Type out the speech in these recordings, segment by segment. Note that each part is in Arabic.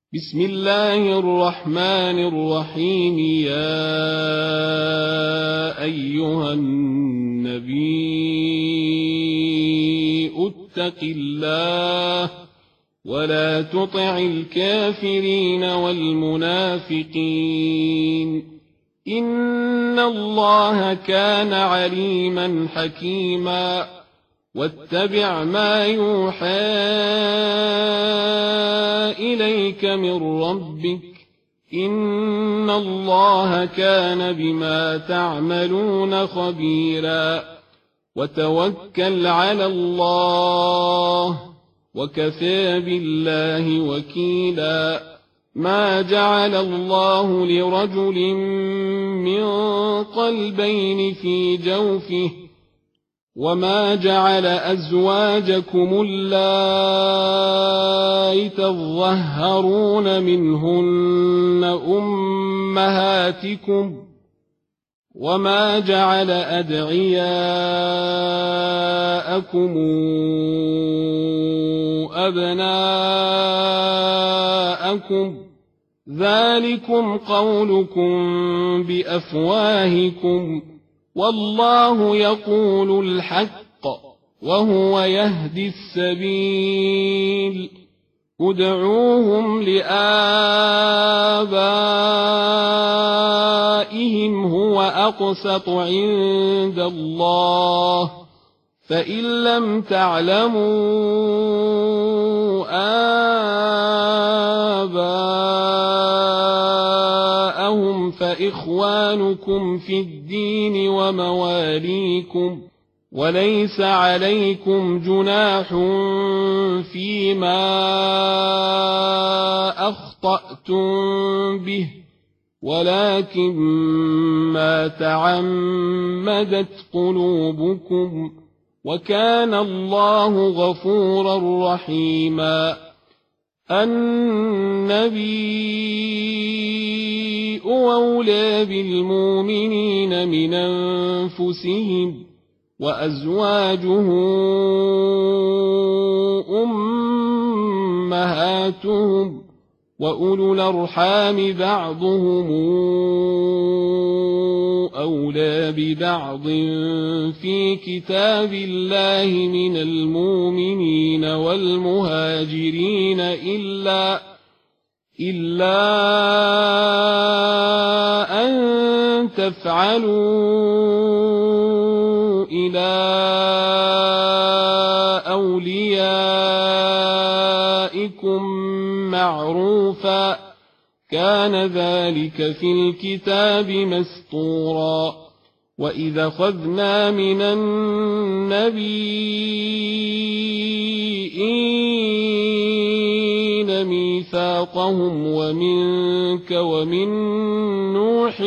بسم الله الرحمن الرحيم. يا أيها النبي اتق الله ولا تطع الكافرين والمنافقين، إن الله كان عليما حكيما. واتبع ما يوحى إليك من ربك، إن الله كان بما تعملون خبيرا. وتوكل على الله وكفى بالله وكيلا. ما جعل الله لرجل من قلبين في جوفه، وما جعل أزواجكم اللائي تظهرون منهن أمهاتكم، وما جعل أدعياءكم أبناءكم، ذلكم قولكم بأفواهكم، والله يقول الحق وهو يهدي السبيل. ادعوهم لآبائهم هو أقسط عند الله، فإن لم تعلموا آباءهم فإخوانكم في الدين ومواليكم، وليس عليكم جناح فيما أخطأتم به، ولكن ما تعمدت قلوبكم، وكان الله غفورا رحيما. النبي أولى بالمؤمنين من أنفسهم، وأزواجه أمهاتهم، وأولو الأرحام بعضهم أولى ببعض في كتاب الله من المؤمنين والمهاجرين إلا أن تفعلوا إلى أوليائكم معروفا، كان ذلك في الكتاب مسطورا. وإذا أخذنا من النبيين ميثاقهم ومنك ومن نوح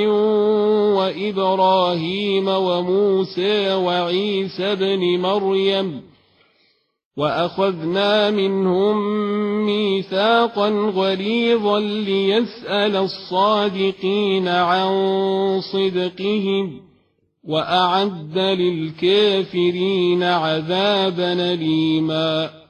وإبراهيم وموسى وعيسى بن مريم، وأخذنا منهم ميثاقا غليظا ليسأل الصادقين عن صدقهم، وأعد للكافرين عذابا أليما.